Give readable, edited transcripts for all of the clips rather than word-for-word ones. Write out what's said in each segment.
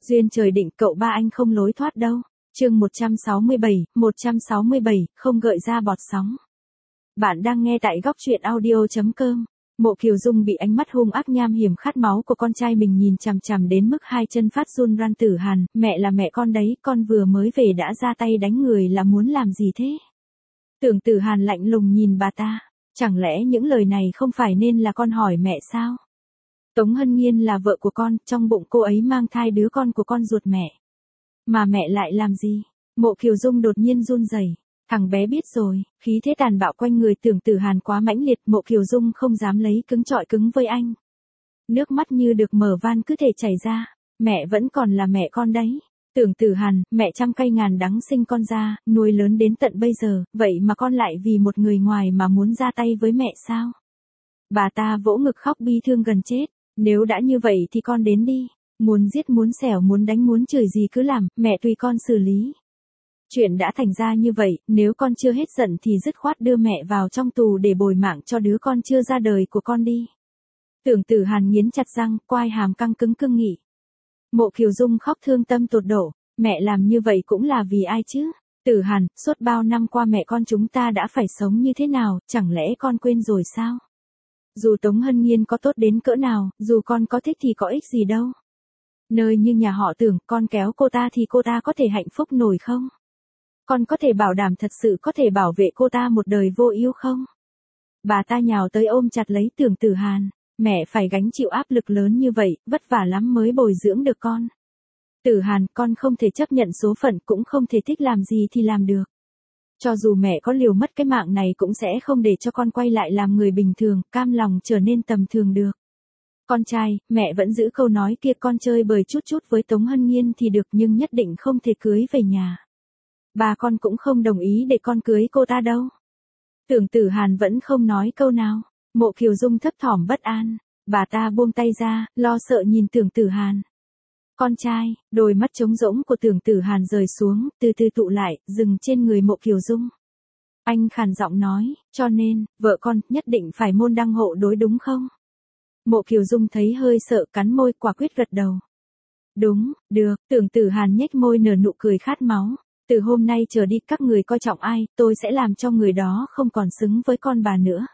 Duyên trời định cậu ba anh không lối thoát đâu. Chương 167, không gợi ra bọt sóng. Bạn đang nghe tại góc truyện audio.com. Mộ Kiều Dung bị ánh mắt hung ác nham hiểm khát máu của con trai mình nhìn chằm chằm đến mức hai chân phát run ran. Tử Hàn, mẹ là mẹ con đấy, con vừa mới về đã ra tay đánh người là muốn làm gì thế? Tưởng Tử Hàn lạnh lùng nhìn bà ta, chẳng lẽ những lời này không phải nên là con hỏi mẹ sao? Tống Hân Nhiên là vợ của con, trong bụng cô ấy mang thai đứa con của con ruột mẹ. Mà mẹ lại làm gì? Mộ Kiều Dung đột nhiên run rẩy. Thằng bé biết rồi, khí thế tàn bạo quanh người Tưởng Tử Hàn quá mãnh liệt, Mộ Kiều Dung không dám lấy cứng trọi cứng với anh. Nước mắt như được mở van cứ thể chảy ra, mẹ vẫn còn là mẹ con đấy. Tưởng Tử Hàn, mẹ trăm cay ngàn đắng sinh con ra, nuôi lớn đến tận bây giờ, vậy mà con lại vì một người ngoài mà muốn ra tay với mẹ sao? Bà ta vỗ ngực khóc bi thương gần chết. Nếu đã như vậy thì con đến đi, muốn giết muốn xẻo muốn đánh muốn chửi gì cứ làm, mẹ tùy con xử lý. Chuyện đã thành ra như vậy, nếu con chưa hết giận thì dứt khoát đưa mẹ vào trong tù để bồi mạng cho đứa con chưa ra đời của con đi. Tưởng Tử Hàn nghiến chặt răng, quai hàm căng cứng cương nghị. Mộ Kiều Dung khóc thương tâm tột độ, mẹ làm như vậy cũng là vì ai chứ? Tử Hàn, suốt bao năm qua mẹ con chúng ta đã phải sống như thế nào, chẳng lẽ con quên rồi sao? Dù Tống Hân Nhiên có tốt đến cỡ nào, dù con có thích thì có ích gì đâu. Nơi như nhà họ Tưởng, con kéo cô ta thì cô ta có thể hạnh phúc nổi không? Con có thể bảo đảm thật sự có thể bảo vệ cô ta một đời vô ưu không? Bà ta nhào tới ôm chặt lấy Tưởng Tử Hàn. Mẹ phải gánh chịu áp lực lớn như vậy, vất vả lắm mới bồi dưỡng được con. Tử Hàn, con không thể chấp nhận số phận, cũng không thể thích làm gì thì làm được. Cho dù mẹ có liều mất cái mạng này cũng sẽ không để cho con quay lại làm người bình thường, cam lòng trở nên tầm thường được. Con trai, mẹ vẫn giữ câu nói kia, con chơi bời chút chút với Tống Hân Nhiên thì được nhưng nhất định không thể cưới về nhà. Bà con cũng không đồng ý để con cưới cô ta đâu. Tưởng Tử Hàn vẫn không nói câu nào. Mộ Kiều Dung thấp thỏm bất an. Bà ta buông tay ra, lo sợ nhìn Tưởng Tử Hàn. Con trai, đôi mắt trống rỗng của Tưởng Tử Hàn rời xuống, từ từ tụ lại, dừng trên người Mộ Kiều Dung. Anh khàn giọng nói, cho nên, vợ con, nhất định phải môn đăng hộ đối đúng không? Mộ Kiều Dung thấy hơi sợ, cắn môi, quả quyết gật đầu. Đúng, được. Tưởng Tử Hàn nhếch môi nở nụ cười khát máu. Từ hôm nay trở đi các người coi trọng ai, tôi sẽ làm cho người đó không còn xứng với con bà nữa.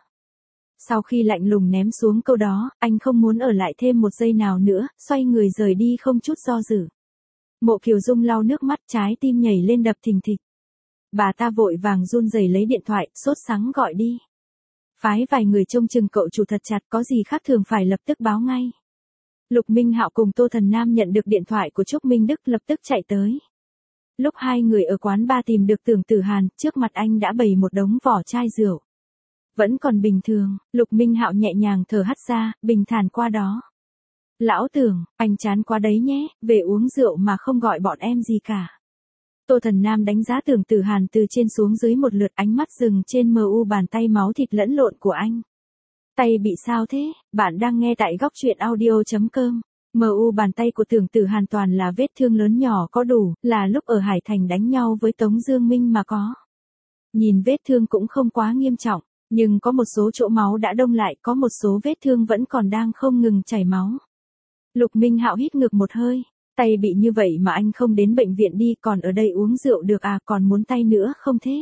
Sau khi lạnh lùng ném xuống câu đó, anh không muốn ở lại thêm một giây nào nữa, xoay người rời đi không chút do dự. Mộ Kiều Dung lau nước mắt, trái tim nhảy lên đập thình thịch. Bà ta vội vàng run rẩy lấy điện thoại, sốt sắng gọi đi. Phái vài người trông chừng cậu chủ thật chặt, có gì khác thường phải lập tức báo ngay. Lục Minh Hạo cùng Tô Thần Nam nhận được điện thoại của Trúc Minh Đức lập tức chạy tới. Lúc hai người ở quán bar tìm được Tưởng Tử Hàn, trước mặt anh đã bày một đống vỏ chai rượu. Vẫn còn bình thường, Lục Minh Hạo nhẹ nhàng thở hắt ra, bình thản qua đó. Lão Tưởng, anh chán quá đấy nhé, về uống rượu mà không gọi bọn em gì cả. Tô Thần Nam đánh giá Tưởng Tử Hàn từ trên xuống dưới một lượt, ánh mắt dừng trên mu bàn tay máu thịt lẫn lộn của anh. Tay bị sao thế? Bạn đang nghe tại góc truyện audio.com. Mu bàn tay của Tưởng Tử Hàn toàn là vết thương lớn nhỏ có đủ, là lúc ở Hải Thành đánh nhau với Tống Dương Minh mà có. Nhìn vết thương cũng không quá nghiêm trọng, nhưng có một số chỗ máu đã đông lại, có một số vết thương vẫn còn đang không ngừng chảy máu. Lục Minh Hạo hít ngược một hơi, tay bị như vậy mà anh không đến bệnh viện đi, còn ở đây uống rượu được à, còn muốn tay nữa không thế?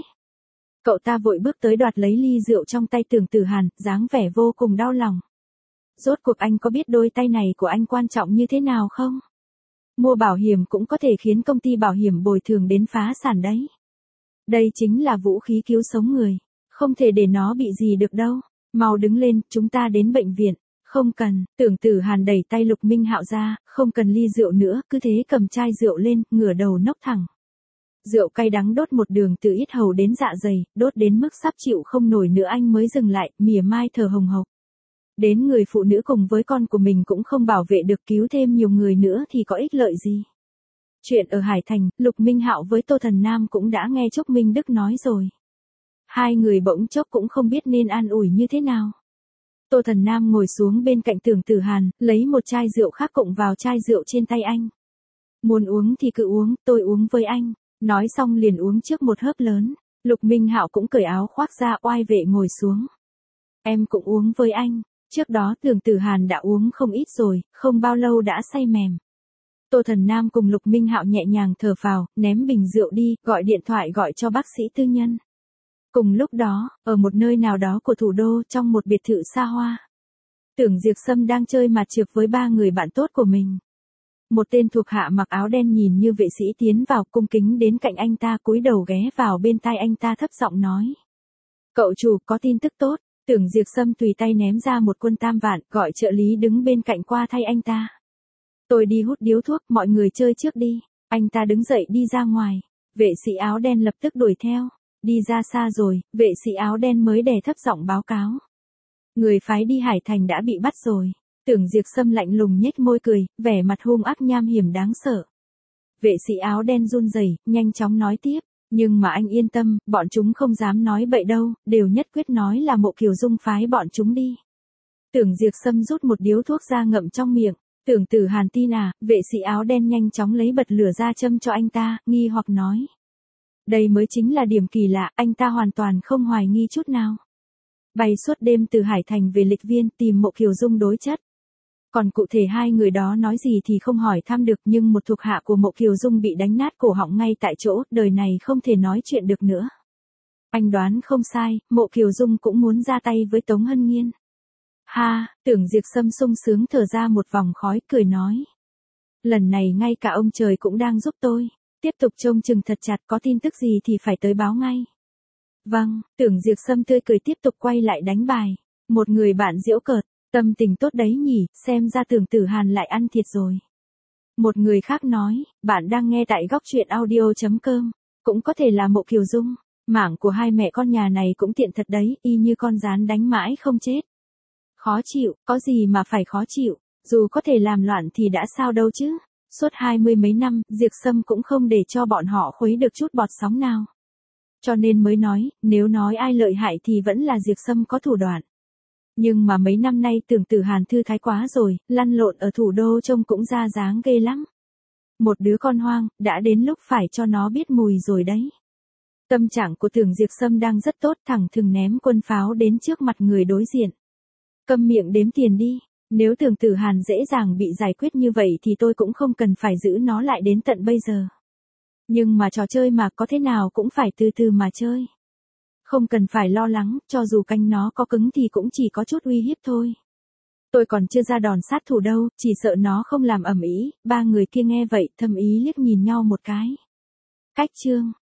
Cậu ta vội bước tới đoạt lấy ly rượu trong tay Tưởng Tử Hàn, dáng vẻ vô cùng đau lòng. Rốt cuộc anh có biết đôi tay này của anh quan trọng như thế nào không? Mua bảo hiểm cũng có thể khiến công ty bảo hiểm bồi thường đến phá sản đấy. Đây chính là vũ khí cứu sống người, không thể để nó bị gì được đâu. Mau đứng lên, chúng ta đến bệnh viện. Không cần, Tưởng Tử Hàn đẩy tay Lục Minh Hạo ra, không cần ly rượu nữa, cứ thế cầm chai rượu lên, ngửa đầu nốc thẳng. Rượu cay đắng đốt một đường từ yết hầu đến dạ dày, đốt đến mức sắp chịu không nổi nữa anh mới dừng lại, mỉa mai thở hồng hộc. Đến người phụ nữ cùng với con của mình cũng không bảo vệ được, cứu thêm nhiều người nữa thì có ích lợi gì. Chuyện ở Hải Thành, Lục Minh Hạo với Tô Thần Nam cũng đã nghe Trúc Minh Đức nói rồi. Hai người bỗng chốc cũng không biết nên an ủi như thế nào. Tô Thần Nam ngồi xuống bên cạnh Tưởng Tử Hàn, lấy một chai rượu khác cộng vào chai rượu trên tay anh. Muốn uống thì cứ uống, tôi uống với anh. Nói xong liền uống trước một hớp lớn. Lục Minh Hạo cũng cởi áo khoác ra, oai vệ ngồi xuống. Em cũng uống với anh. Trước đó Tưởng Tử Hàn đã uống không ít rồi, không bao lâu đã say mềm. Tô Thần Nam cùng Lục Minh Hạo nhẹ nhàng thở phào, ném bình rượu đi, gọi điện thoại gọi cho bác sĩ tư nhân. Cùng lúc đó, ở một nơi nào đó của thủ đô trong một biệt thự xa hoa. Tưởng Diệp Sâm đang chơi mặt trược với 3 người bạn tốt của mình. Một tên thuộc hạ mặc áo đen nhìn như vệ sĩ tiến vào cung kính đến cạnh anh ta cúi đầu ghé vào bên tai anh ta thấp giọng nói. Cậu chủ có tin tức tốt, Tưởng Diệp Sâm tùy tay ném ra một quân tam vạn gọi trợ lý đứng bên cạnh qua thay anh ta. Tôi đi hút điếu thuốc, mọi người chơi trước đi. Anh ta đứng dậy đi ra ngoài. Vệ sĩ áo đen lập tức đuổi theo. Đi ra xa rồi, vệ sĩ áo đen mới đè thấp giọng báo cáo. Người phái đi Hải Thành đã bị bắt rồi. Tưởng Diệp Sâm lạnh lùng nhếch môi cười, vẻ mặt hung ác nham hiểm đáng sợ. Vệ sĩ áo đen run rẩy, nhanh chóng nói tiếp. Nhưng mà anh yên tâm, bọn chúng không dám nói bậy đâu, đều nhất quyết nói là Mộ Kiều Dung phái bọn chúng đi. Tưởng Diệp Sâm rút một điếu thuốc ra ngậm trong miệng. Tưởng Tử Hàn tin à, vệ sĩ áo đen nhanh chóng lấy bật lửa ra châm cho anh ta, nghi hoặc nói. Đây mới chính là điểm kỳ lạ, anh ta hoàn toàn không hoài nghi chút nào. Bay suốt đêm từ Hải Thành về Lịch Viên tìm Mộ Kiều Dung đối chất. Còn cụ thể hai người đó nói gì thì không hỏi thăm được, nhưng một thuộc hạ của Mộ Kiều Dung bị đánh nát cổ họng ngay tại chỗ, đời này không thể nói chuyện được nữa. Anh đoán không sai, Mộ Kiều Dung cũng muốn ra tay với Tống Hân Nhiên. Ha, Tưởng Diệp Sâm sung sướng thở ra một vòng khói, cười nói. Lần này ngay cả ông trời cũng đang giúp tôi. Tiếp tục trông chừng thật chặt, có tin tức gì thì phải tới báo ngay. Vâng, Tưởng Diệp Sâm tươi cười tiếp tục quay lại đánh bài. Một người bạn giễu cợt, tâm tình tốt đấy nhỉ, xem ra Tưởng Tử Hàn lại ăn thiệt rồi. Một người khác nói, bạn đang nghe tại góc truyện audio.com, cũng có thể là Mộ Kiều Dung. Mảng của hai mẹ con nhà này cũng tiện thật đấy, y như con gián đánh mãi không chết. Khó chịu, có gì mà phải khó chịu, dù có thể làm loạn thì đã sao đâu chứ. Suốt 20 mấy năm, Diệp Sâm cũng không để cho bọn họ khuấy được chút bọt sóng nào. Cho nên mới nói, nếu nói ai lợi hại thì vẫn là Diệp Sâm có thủ đoạn. Nhưng mà mấy năm nay Tưởng Tử Hàn thư thái quá rồi, lăn lộn ở thủ đô trông cũng ra dáng ghê lắm. Một đứa con hoang, đã đến lúc phải cho nó biết mùi rồi đấy. Tâm trạng của Tưởng Diệp Sâm đang rất tốt, thẳng thừng ném quân pháo đến trước mặt người đối diện. Câm miệng đếm tiền đi. Nếu Tưởng Tử Hàn dễ dàng bị giải quyết như vậy thì tôi cũng không cần phải giữ nó lại đến tận bây giờ. Nhưng mà trò chơi mà có thế nào cũng phải từ từ mà chơi. Không cần phải lo lắng, cho dù canh nó có cứng thì cũng chỉ có chút uy hiếp thôi. Tôi còn chưa ra đòn sát thủ đâu, chỉ sợ nó không làm ầm ĩ. Ba người kia nghe vậy thầm ý liếc nhìn nhau một cái. Cách chương